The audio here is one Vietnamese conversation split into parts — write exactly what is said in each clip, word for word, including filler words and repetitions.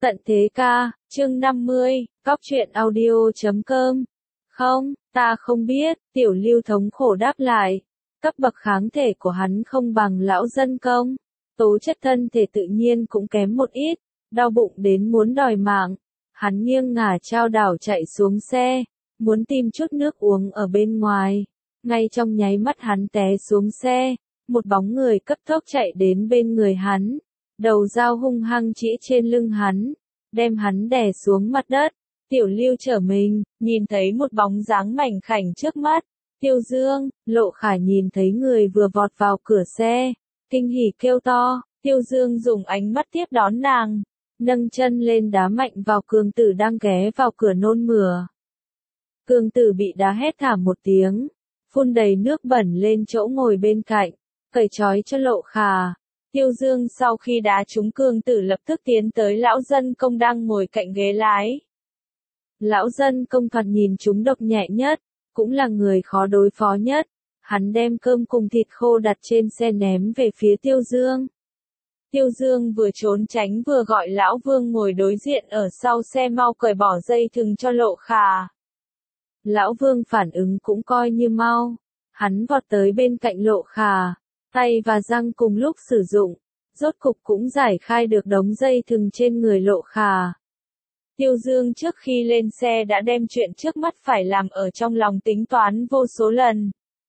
Tận thế ca, chương năm mươi, cóc truyện audio chấm com. Không, ta không biết, Tiểu Lưu thống khổ đáp lại. Cấp bậc kháng thể của hắn không bằng lão dân công. Tố chất thân thể tự nhiên cũng kém một ít, đau bụng đến muốn đòi mạng. Hắn nghiêng ngả chao đảo chạy xuống xe, muốn tìm chút nước uống ở bên ngoài. Ngay trong nháy mắt hắn té xuống xe, một bóng người cấp tốc chạy đến bên người hắn. Đầu dao hung hăng chĩa trên lưng hắn, đem hắn đè xuống mặt đất. Tiểu Lưu trở mình, nhìn thấy một bóng dáng mảnh khảnh trước mắt. Tiêu Dương, Lộ Khả nhìn thấy người vừa vọt vào cửa xe, kinh hỉ kêu to. Tiêu Dương dùng ánh mắt tiếp đón nàng, nâng chân lên đá mạnh vào Cường Tử đang ghé vào cửa nôn mửa. Cường Tử bị đá hét thảm một tiếng, phun đầy nước bẩn lên chỗ ngồi bên cạnh, cởi trói cho Lộ Khả. Tiêu Dương sau khi đá trúng Cường Tử lập tức tiến tới lão dân công đang ngồi cạnh ghế lái. Lão dân công thoạt nhìn chúng độc nhẹ nhất, cũng là người khó đối phó nhất. Hắn đem cơm cùng thịt khô đặt trên xe ném về phía Tiêu Dương. Tiêu Dương vừa trốn tránh vừa gọi lão Vương ngồi đối diện ở sau xe mau cởi bỏ dây thừng cho Lộ Khả. Lão Vương phản ứng cũng coi như mau. Hắn vọt tới bên cạnh Lộ Khả, tay và răng cùng lúc sử dụng, rốt cục cũng giải khai được đống dây thừng trên người Lộ Khả. Tiêu Dương trước khi lên xe đã đem chuyện trước mắt phải làm ở trong lòng tính toán vô số lần.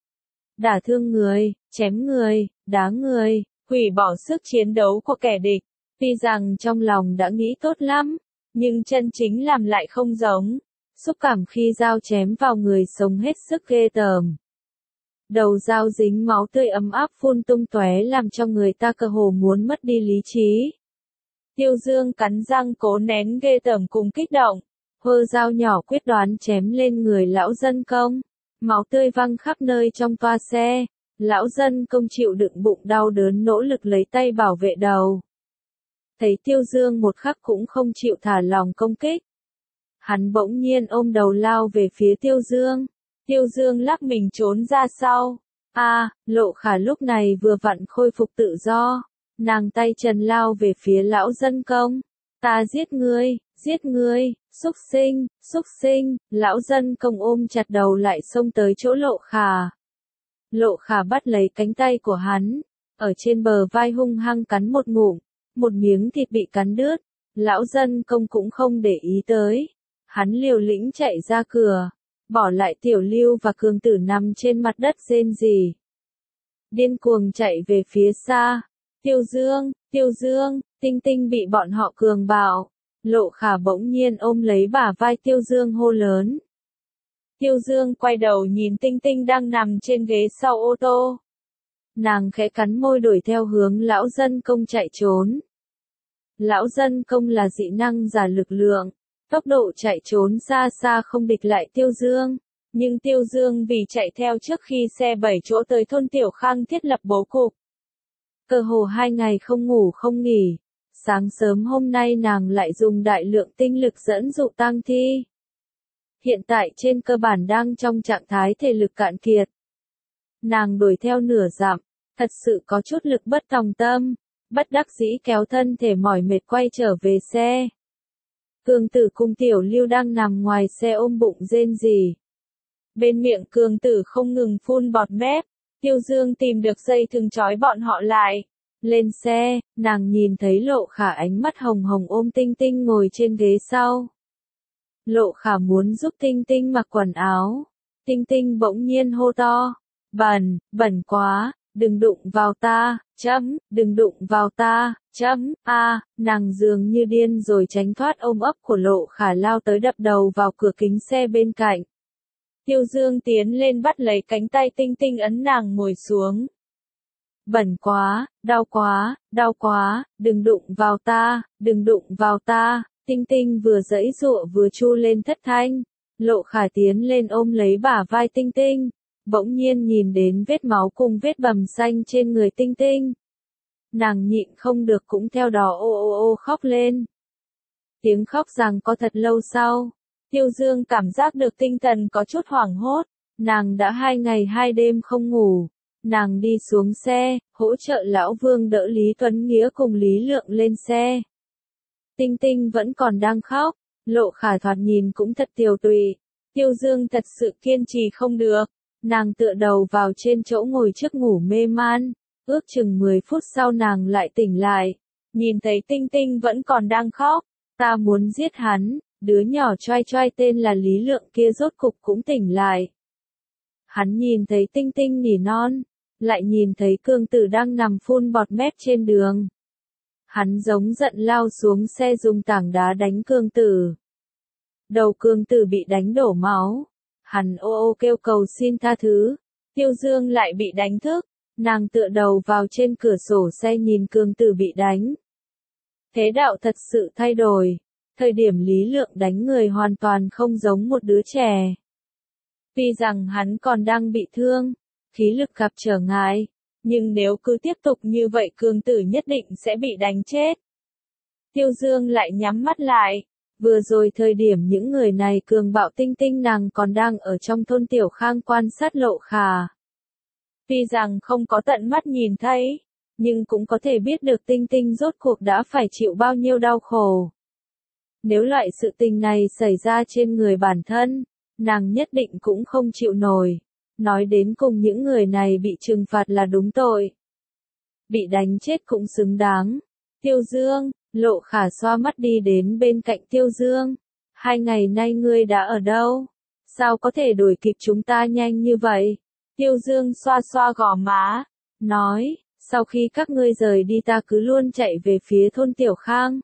Đả thương người, chém người, đá người, hủy bỏ sức chiến đấu của kẻ địch. Tuy rằng trong lòng đã nghĩ tốt lắm, nhưng chân chính làm lại không giống. Xúc cảm khi dao chém vào người sống hết sức ghê tởm. Đầu dao dính máu tươi ấm áp phun tung tóe làm cho người ta cơ hồ muốn mất đi lý trí. Tiêu Dương cắn răng cố nén ghê tởm cùng kích động, hơ dao nhỏ quyết đoán chém lên người lão dân công. Máu tươi văng khắp nơi trong toa xe, lão dân công chịu đựng bụng đau đớn nỗ lực lấy tay bảo vệ đầu. Thấy Tiêu Dương một khắc cũng không chịu thả lòng công kích. Hắn bỗng nhiên ôm đầu lao về phía Tiêu Dương. Tiêu Dương lắc mình trốn ra sau. A, à, Lộ Khả lúc này vừa vặn khôi phục tự do. Nàng tay chân lao về phía lão dân công. Ta giết ngươi, giết ngươi, xúc sinh, xúc sinh. Lão dân công ôm chặt đầu lại xông tới chỗ Lộ Khả. Lộ Khả bắt lấy cánh tay của hắn, ở trên bờ vai hung hăng cắn một ngụm, một miếng thịt bị cắn đứt. Lão dân công cũng không để ý tới. Hắn liều lĩnh chạy ra cửa, bỏ lại Tiểu Lưu và Cường Tử nằm trên mặt đất rên rỉ. Điên cuồng chạy về phía xa. Tiêu Dương, Tiêu Dương, Tinh Tinh bị bọn họ cường bạo. Lộ Khả bỗng nhiên ôm lấy bả vai Tiêu Dương hô lớn. Tiêu Dương quay đầu nhìn Tinh Tinh đang nằm trên ghế sau ô tô. Nàng khẽ cắn môi đuổi theo hướng lão dân công chạy trốn. Lão dân công là dị năng giả lực lượng, tốc độ chạy trốn xa xa không địch lại Tiêu Dương. Nhưng Tiêu Dương vì chạy theo trước khi xe bảy chỗ tới thôn Tiểu Khang thiết lập bố cục. Cơ hồ hai ngày không ngủ không nghỉ. Sáng sớm hôm nay nàng lại dùng đại lượng tinh lực dẫn dụ tang thi. Hiện tại trên cơ bản đang trong trạng thái thể lực cạn kiệt. Nàng đuổi theo nửa dặm, thật sự có chút lực bất tòng tâm, bất đắc dĩ kéo thân thể mỏi mệt quay trở về xe. Cường Tử cùng Tiểu Lưu đang nằm ngoài xe ôm bụng rên rỉ. Bên miệng Cường Tử không ngừng phun bọt mép. Tiêu Dương tìm được dây thừng trói bọn họ lại. Lên xe, nàng nhìn thấy Lộ Khả ánh mắt hồng hồng ôm Tinh Tinh ngồi trên ghế sau. Lộ Khả muốn giúp Tinh Tinh mặc quần áo. Tinh Tinh bỗng nhiên hô to. Bẩn, bẩn quá, đừng đụng vào ta, chấm, đừng đụng vào ta, chấm, a, à, nàng dường như điên rồi tránh thoát ôm ấp của Lộ Khả lao tới đập đầu vào cửa kính xe bên cạnh. Tiêu Dương tiến lên bắt lấy cánh tay Tinh Tinh ấn nàng ngồi xuống. Bẩn quá, đau quá, đau quá, đừng đụng vào ta, đừng đụng vào ta. Tinh Tinh vừa giãy giụa vừa chu lên thất thanh. Lộ Khả tiến lên ôm lấy bả vai Tinh Tinh, bỗng nhiên nhìn đến vết máu cùng vết bầm xanh trên người Tinh Tinh. Nàng nhịn không được cũng theo đó ô ô ô khóc lên. Tiếng khóc rằng có thật lâu sau. Tiêu Dương cảm giác được tinh thần có chút hoảng hốt. Nàng đã hai ngày hai đêm không ngủ. Nàng đi xuống xe, hỗ trợ lão Vương đỡ Lý Tuấn Nghĩa cùng Lý Lượng lên xe. Tinh Tinh vẫn còn đang khóc, Lộ Khả thoạt nhìn cũng thật tiều tụy. Tiêu Dương thật sự kiên trì không được, nàng tựa đầu vào trên chỗ ngồi trước ngủ mê man, ước chừng mười phút sau nàng lại tỉnh lại, nhìn thấy Tinh Tinh vẫn còn đang khóc, ta muốn giết hắn, đứa nhỏ choai choai tên là Lý Lượng kia rốt cục cũng tỉnh lại. Hắn nhìn thấy Tinh Tinh nỉ non, lại nhìn thấy Cương Tử đang nằm phun bọt mép trên đường. Hắn giống giận lao xuống xe dùng tảng đá đánh Cương Tử. Đầu Cương Tử bị đánh đổ máu. Hắn ô ô kêu cầu xin tha thứ. Tiêu Dương lại bị đánh thức. Nàng tựa đầu vào trên cửa sổ xe nhìn Cương Tử bị đánh. Thế đạo thật sự thay đổi. Thời điểm Lý Lượng đánh người hoàn toàn không giống một đứa trẻ. Tuy rằng hắn còn đang bị thương, khí lực gặp trở ngại, nhưng nếu cứ tiếp tục như vậy Cương Tử nhất định sẽ bị đánh chết. Tiêu Dương lại nhắm mắt lại. Vừa rồi thời điểm những người này cường bạo Tinh Tinh nàng còn đang ở trong thôn Tiểu Khang quan sát Lộ Khả. Tuy rằng không có tận mắt nhìn thấy, nhưng cũng có thể biết được Tinh Tinh rốt cuộc đã phải chịu bao nhiêu đau khổ. Nếu loại sự tình này xảy ra trên người bản thân, nàng nhất định cũng không chịu nổi. Nói đến cùng những người này bị trừng phạt là đúng tội. Bị đánh chết cũng xứng đáng. Tiêu Dương, Lộ Khả xoa mắt đi đến bên cạnh Tiêu Dương. Hai ngày nay ngươi đã ở đâu? Sao có thể đuổi kịp chúng ta nhanh như vậy? Tiêu Dương xoa xoa gò má, nói, sau khi các ngươi rời đi ta cứ luôn chạy về phía thôn Tiểu Khang.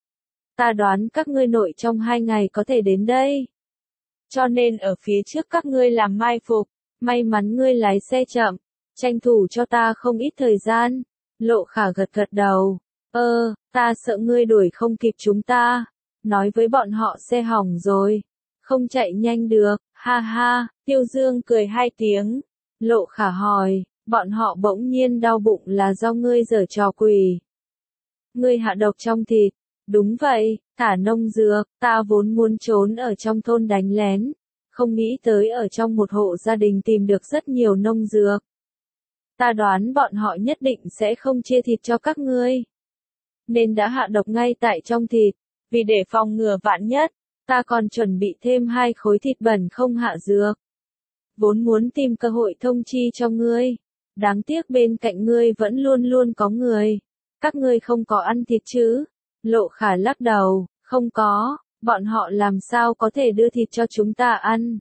Ta đoán các ngươi nội trong hai ngày có thể đến đây. Cho nên ở phía trước các ngươi làm mai phục, may mắn ngươi lái xe chậm, tranh thủ cho ta không ít thời gian. Lộ Khả gật gật đầu, ơ, ta sợ ngươi đuổi không kịp chúng ta, nói với bọn họ xe hỏng rồi, không chạy nhanh được, ha ha, Tiêu Dương cười hai tiếng. Lộ Khả hỏi, bọn họ bỗng nhiên đau bụng là do ngươi giở trò quỷ. Ngươi hạ độc trong thịt, đúng vậy, thả nông dược, ta vốn muốn trốn ở trong thôn đánh lén, không nghĩ tới ở trong một hộ gia đình tìm được rất nhiều nông dược. Ta đoán bọn họ nhất định sẽ không chia thịt cho các ngươi. Nên đã hạ độc ngay tại trong thịt, vì để phòng ngừa vạn nhất, ta còn chuẩn bị thêm hai khối thịt bẩn không hạ dược. Vốn muốn tìm cơ hội thông chi cho ngươi, đáng tiếc bên cạnh ngươi vẫn luôn luôn có người. Các ngươi không có ăn thịt chứ? Lộ Khả lắc đầu, không có, bọn họ làm sao có thể đưa thịt cho chúng ta ăn.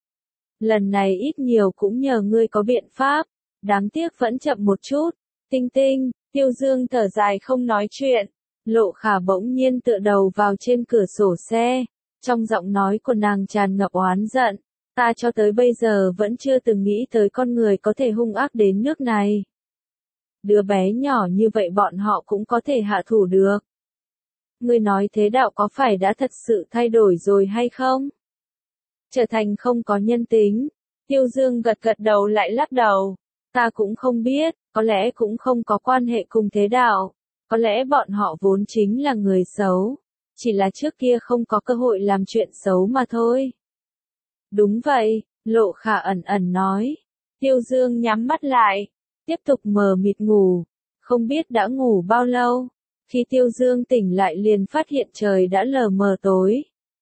Lần này ít nhiều cũng nhờ ngươi có biện pháp, đáng tiếc vẫn chậm một chút. Tinh Tinh, Tiêu Dương thở dài không nói chuyện. Lộ Khả bỗng nhiên tựa đầu vào trên cửa sổ xe, trong giọng nói của nàng tràn ngập oán giận. Ta cho tới bây giờ vẫn chưa từng nghĩ tới con người có thể hung ác đến nước này. Đứa bé nhỏ như vậy bọn họ cũng có thể hạ thủ được. Ngươi nói thế đạo có phải đã thật sự thay đổi rồi hay không? Trở thành không có nhân tính. Tiêu Dương gật gật đầu lại lắc đầu. Ta cũng không biết, có lẽ cũng không có quan hệ cùng thế đạo. Có lẽ bọn họ vốn chính là người xấu. Chỉ là trước kia không có cơ hội làm chuyện xấu mà thôi. Đúng vậy, Lộ Khả ẩn ẩn nói. Tiêu Dương nhắm mắt lại, tiếp tục mờ mịt ngủ. Không biết đã ngủ bao lâu. Khi Tiêu Dương tỉnh lại liền phát hiện trời đã lờ mờ tối.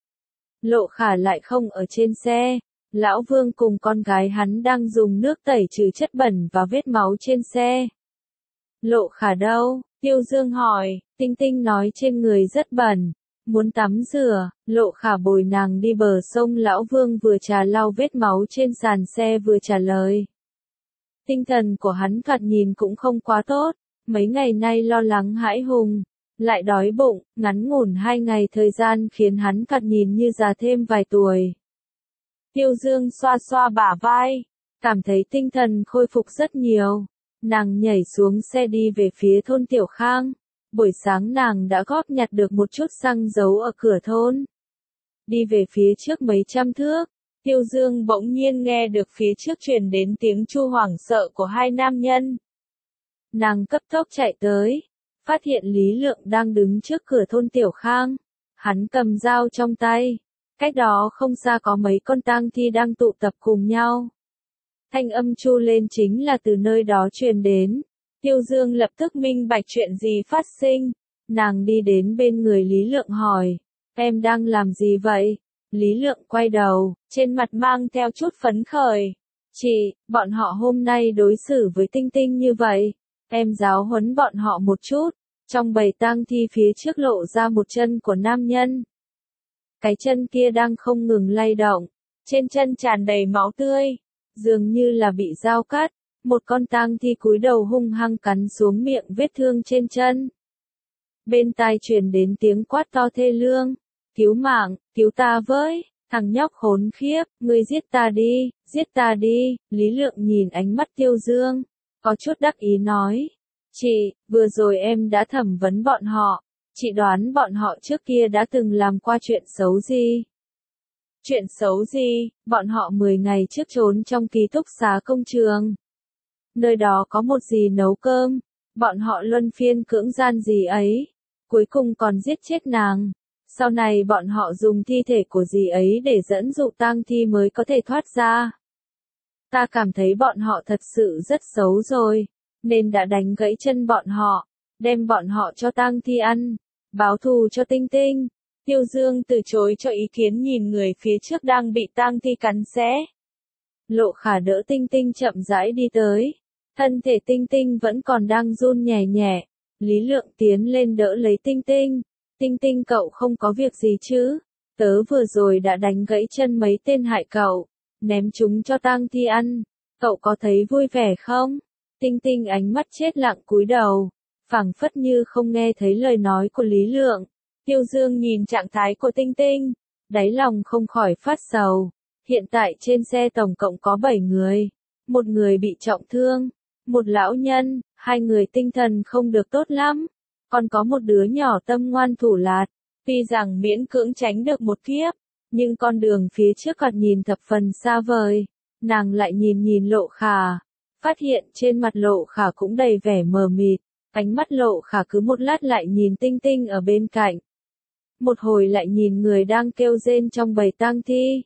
Lộ Khả lại không ở trên xe. Lão Vương cùng con gái hắn đang dùng nước tẩy trừ chất bẩn và vết máu trên xe. Lộ Khả đâu? Tiêu Dương hỏi. Tinh Tinh nói trên người rất bẩn, muốn tắm rửa. Lộ Khả bồi nàng đi bờ sông. Lão Vương vừa trà lau vết máu trên sàn xe vừa trả lời. Tinh thần của hắn thoạt nhìn cũng không quá tốt. Mấy ngày nay lo lắng hãi hùng, lại đói bụng, ngắn ngủn hai ngày thời gian khiến hắn thoạt nhìn như già thêm vài tuổi. Tiêu Dương xoa xoa bả vai, cảm thấy tinh thần khôi phục rất nhiều. Nàng nhảy xuống xe đi về phía thôn Tiểu Khang. Buổi sáng nàng đã góp nhặt được một chút xăng giấu ở cửa thôn. Đi về phía trước mấy trăm thước, Tiêu Dương bỗng nhiên nghe được phía trước truyền đến tiếng chu hoảng sợ của hai nam nhân. Nàng cấp tốc chạy tới, phát hiện Lý Lượng đang đứng trước cửa thôn Tiểu Khang. Hắn cầm dao trong tay. Cách đó không xa có mấy con tang thi đang tụ tập cùng nhau. Thanh âm chu lên chính là từ nơi đó truyền đến. Tiêu Dương lập tức minh bạch chuyện gì phát sinh. Nàng đi đến bên người Lý Lượng hỏi, em đang làm gì vậy? Lý Lượng quay đầu, trên mặt mang theo chút phấn khởi. Chị, bọn họ hôm nay đối xử với Tinh Tinh như vậy, em giáo huấn bọn họ một chút. Trong bầy tang thi phía trước lộ ra một chân của nam nhân. Cái chân kia đang không ngừng lay động, trên chân tràn đầy máu tươi, dường như là bị dao cắt. Một con tang thi cúi đầu hung hăng cắn xuống miệng vết thương trên chân. Bên tai truyền đến tiếng quát to thê lương, cứu mạng, cứu ta với, thằng nhóc khốn khiếp, ngươi giết ta đi, giết ta đi. Lý Lượng nhìn ánh mắt Tiêu Dương, có chút đắc ý nói, chị, vừa rồi em đã thẩm vấn bọn họ, chị đoán bọn họ trước kia đã từng làm qua chuyện xấu gì? Chuyện xấu gì? Bọn họ mười ngày trước trốn trong ký túc xá công trường. Nơi đó có một dì nấu cơm, bọn họ luân phiên cưỡng gian dì ấy, cuối cùng còn giết chết nàng. Sau này bọn họ dùng thi thể của dì ấy để dẫn dụ tang thi mới có thể thoát ra. Ta cảm thấy bọn họ thật sự rất xấu rồi, nên đã đánh gãy chân bọn họ, đem bọn họ cho tang thi ăn, báo thù cho Tinh Tinh. Tiêu Dương từ chối cho ý kiến nhìn người phía trước đang bị tang thi cắn xé. Lộ Khả đỡ Tinh Tinh chậm rãi đi tới. Thân thể Tinh Tinh vẫn còn đang run nhẹ nhẹ. Lý Lượng tiến lên đỡ lấy Tinh Tinh. Tinh Tinh cậu không có việc gì chứ? Tớ vừa rồi đã đánh gãy chân mấy tên hại cậu, ném chúng cho tang thi ăn. Cậu có thấy vui vẻ không? Tinh Tinh ánh mắt chết lặng cúi đầu, phảng phất như không nghe thấy lời nói của Lý Lượng. Tiêu Dương nhìn trạng thái của Tinh Tinh, đáy lòng không khỏi phát sầu. Hiện tại trên xe tổng cộng có bảy người. Một người bị trọng thương, một lão nhân, hai người tinh thần không được tốt lắm, còn có một đứa nhỏ tâm ngoan thủ lạt. Tuy rằng miễn cưỡng tránh được một kiếp, nhưng con đường phía trước còn nhìn thập phần xa vời. Nàng lại nhìn nhìn Lộ Khả, phát hiện trên mặt Lộ Khả cũng đầy vẻ mờ mịt. Ánh mắt Lộ Khả cứ một lát lại nhìn Tinh Tinh ở bên cạnh, một hồi lại nhìn người đang kêu rên trong bầy tang thi.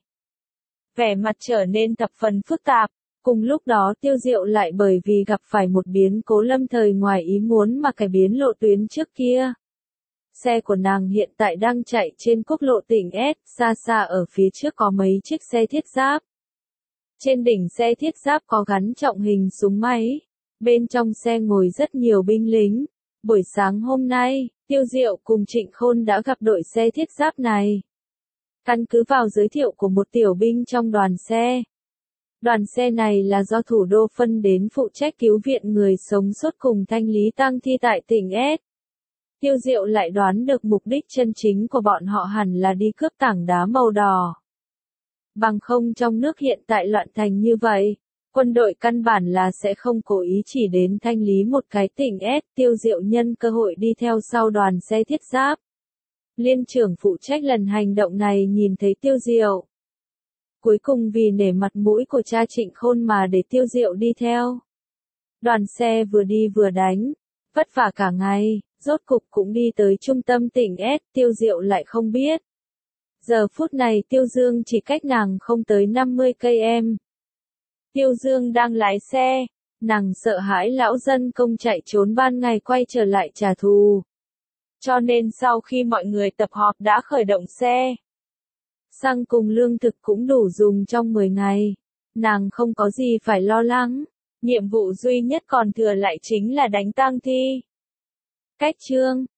Vẻ mặt trở nên thập phần phức tạp. Cùng lúc đó Tiêu Diệu lại bởi vì gặp phải một biến cố lâm thời ngoài ý muốn mà cải biến lộ tuyến trước kia. Xe của nàng hiện tại đang chạy trên quốc lộ tỉnh S, xa xa ở phía trước có mấy chiếc xe thiết giáp. Trên đỉnh xe thiết giáp có gắn trọng hình súng máy. Bên trong xe ngồi rất nhiều binh lính. Buổi sáng hôm nay, Tiêu Diệu cùng Trịnh Khôn đã gặp đội xe thiết giáp này. Căn cứ vào giới thiệu của một tiểu binh trong đoàn xe. Đoàn xe này là do thủ đô phân đến phụ trách cứu viện người sống sót cùng thanh lý tang thi tại tỉnh S. Tiêu Diệu lại đoán được mục đích chân chính của bọn họ hẳn là đi cướp tảng đá màu đỏ. Bằng không trong nước hiện tại loạn thành như vậy, quân đội căn bản là sẽ không cố ý chỉ đến thanh lý một cái tỉnh S. Tiêu Diệu nhân cơ hội đi theo sau đoàn xe thiết giáp. Liên trưởng phụ trách lần hành động này nhìn thấy Tiêu Diệu. Cuối cùng vì nể mặt mũi của cha Trịnh Khôn mà để Tiêu Diệu đi theo. Đoàn xe vừa đi vừa đánh, vất vả cả ngày, rốt cục cũng đi tới trung tâm tỉnh S. Tiêu Diệu lại không biết. Giờ phút này Tiêu Dương chỉ cách nàng không tới năm mươi cây em. Tiêu Dương đang lái xe, nàng sợ hãi lão dân công chạy trốn ban ngày quay trở lại trả thù. Cho nên sau khi mọi người tập họp đã khởi động xe. Xăng cùng lương thực cũng đủ dùng trong mười ngày. Nàng không có gì phải lo lắng. Nhiệm vụ duy nhất còn thừa lại chính là đánh tang thi. Cách chương